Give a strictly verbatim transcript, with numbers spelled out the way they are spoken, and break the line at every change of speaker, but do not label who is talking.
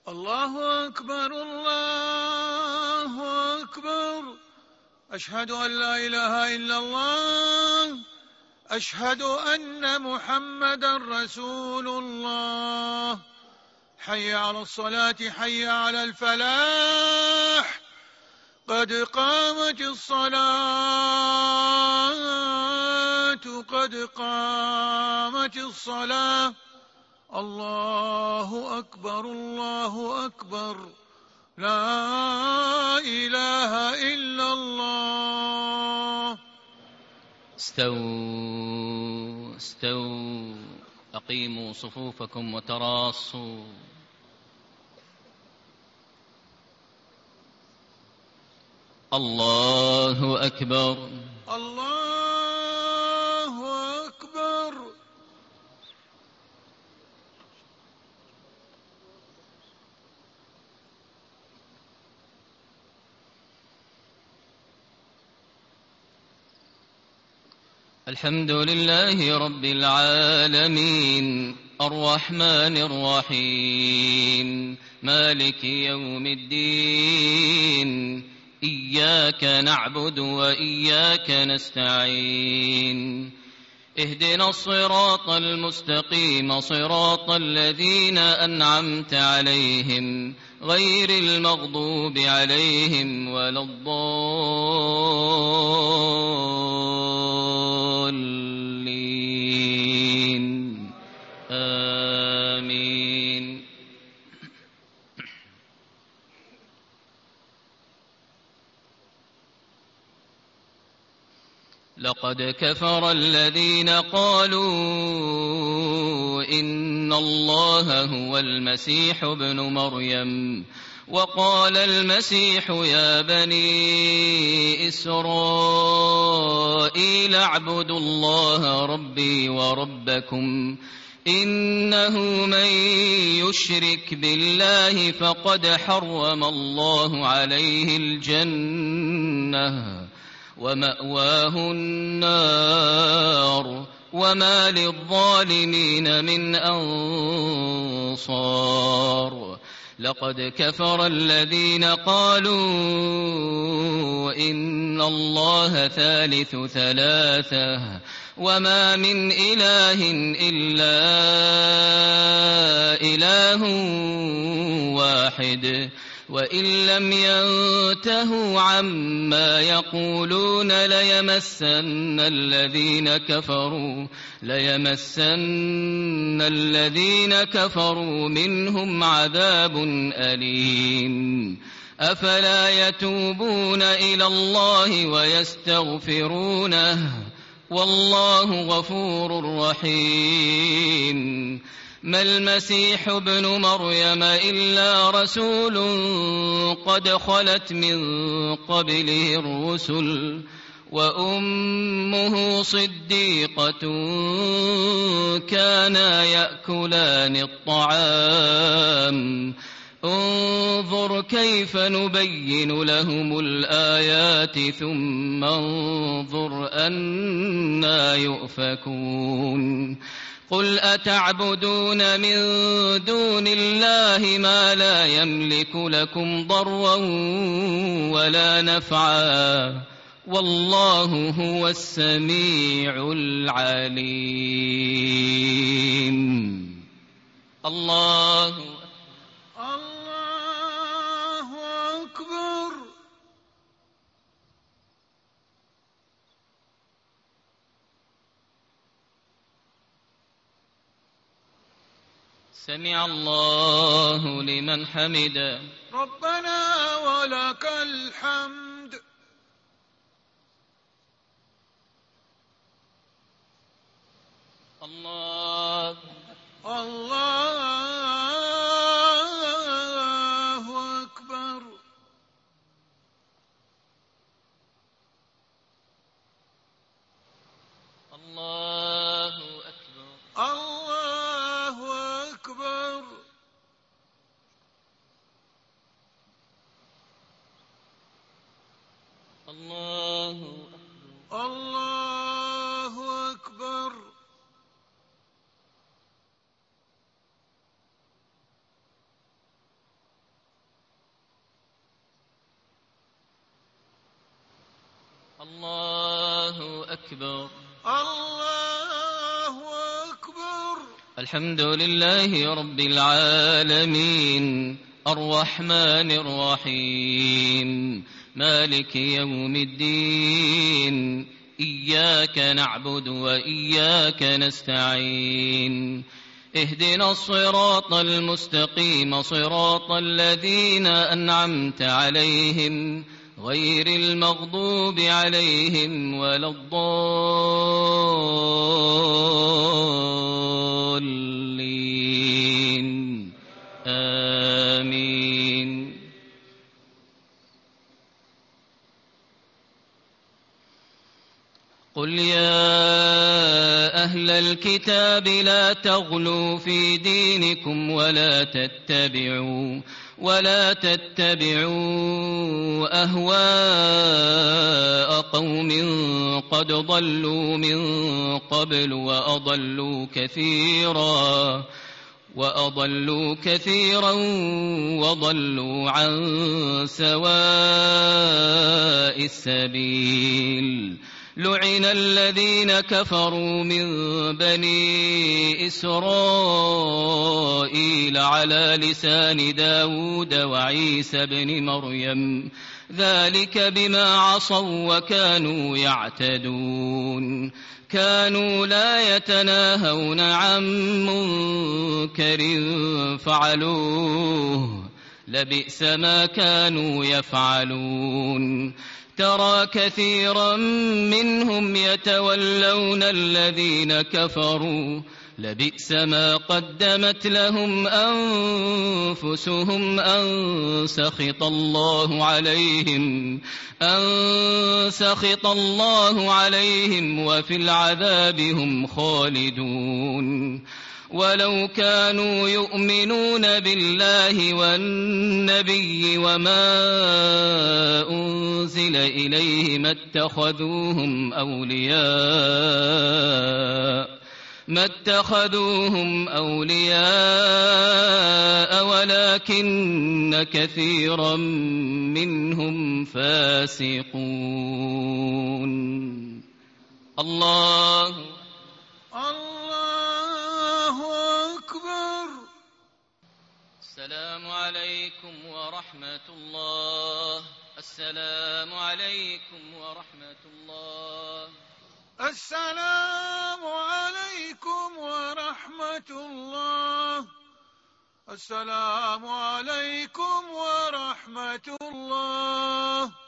الله أكبر الله أكبر. أشهد أن لا إله إلا الله. أشهد أن محمدا رسول الله. حي على الصلاة حي على الفلاح. قد قامت الصلاة قد قامت الصلاة. الله أكبر الله أكبر. لا إله إلا الله.
استووا استووا أقيموا صفوفكم وتراصوا. الله أكبر
الله أكبر.
الحمد لله رب العالمين الرحمن الرحيم مالك يوم الدين. إياك نعبد وإياك نستعين. اهدنا الصراط المستقيم صراط الذين أنعمت عليهم غير المغضوب عليهم ولا الضالين. آمين. لقد كفر الذين قالوا إن الله هو المسيح ابن مريم وقال المسيح يا بني إسرائيل اعبدوا الله ربي وربكم إنه من يشرك بالله فقد حرم الله عليه الجنة ومأواه النار وما للظالمين من أنصار. لقد كفر الذين قالوا إن الله ثالث ثلاثة وما من إله إلا إله واحد وإن لم ينتهوا عما يقولون ليمسن الذين كفروا ليمسن الذين كفروا منهم عذاب أليم. أفلا يتوبون إلى الله ويستغفرونه والله غفور رحيم. ما المسيح ابن مريم إلا رسول قد خلت من قبله الرسل وأمه صديقة كانا يأكلان الطعام. انظر كيف نبين لهم الآيات ثم انظر أنى يؤفكون. قل أتعبدون من دون الله ما لا يملك لكم ضرا ولا نفعا والله هو السميع العليم. الله
الله أكبر.
سمع الله لمن حمده.
ربنا ولك الحمد.
الله
الله أكبر.
الله أكبر.
الله أكبر.
الله أكبر.
الله أكبر.
الله أكبر.
الله أكبر.
الحمد لله رب العالمين الرحمن الرحيم مالك يوم الدين إياك نعبد وإياك نستعين اهدنا الصراط المستقيم صراط الذين أنعمت عليهم غير المغضوب عليهم ولا الضالين آمين. قل يا أهل الكتاب لا تغلوا في دينكم ولا تتبعوا ولا تتبعوا أهواء قوم قد ضلوا من قبل وأضلوا كثيرا وأضلوا كثيرا وضلوا عن سواء السبيل. لعن الذين كفروا من بني إسرائيل على لسان داود وعيسى بن مريم ذلك بما عصوا وكانوا يعتدون. كانوا لا يتناهون عن منكر فعلوه لبئس ما كانوا يفعلون. ترى كثيرا منهم يتولون الذين كفروا لبئس ما قدمت لهم أنفسهم أن سخط الله عليهم أن سخط الله عليهم وفي العذاب هم خالدون. ولو كانوا يؤمنون بالله والنبي وما أنزل إليه ما اتخذوهم أولياء ما اتخذوهم أولياء ولكن كثيرا منهم فاسقون. الله
الله أكبر.
السلام عليكم ورحمة الله. السلام عليكم ورحمة الله.
السلام عليكم ورحمة الله. السلام عليكم ورحمة الله.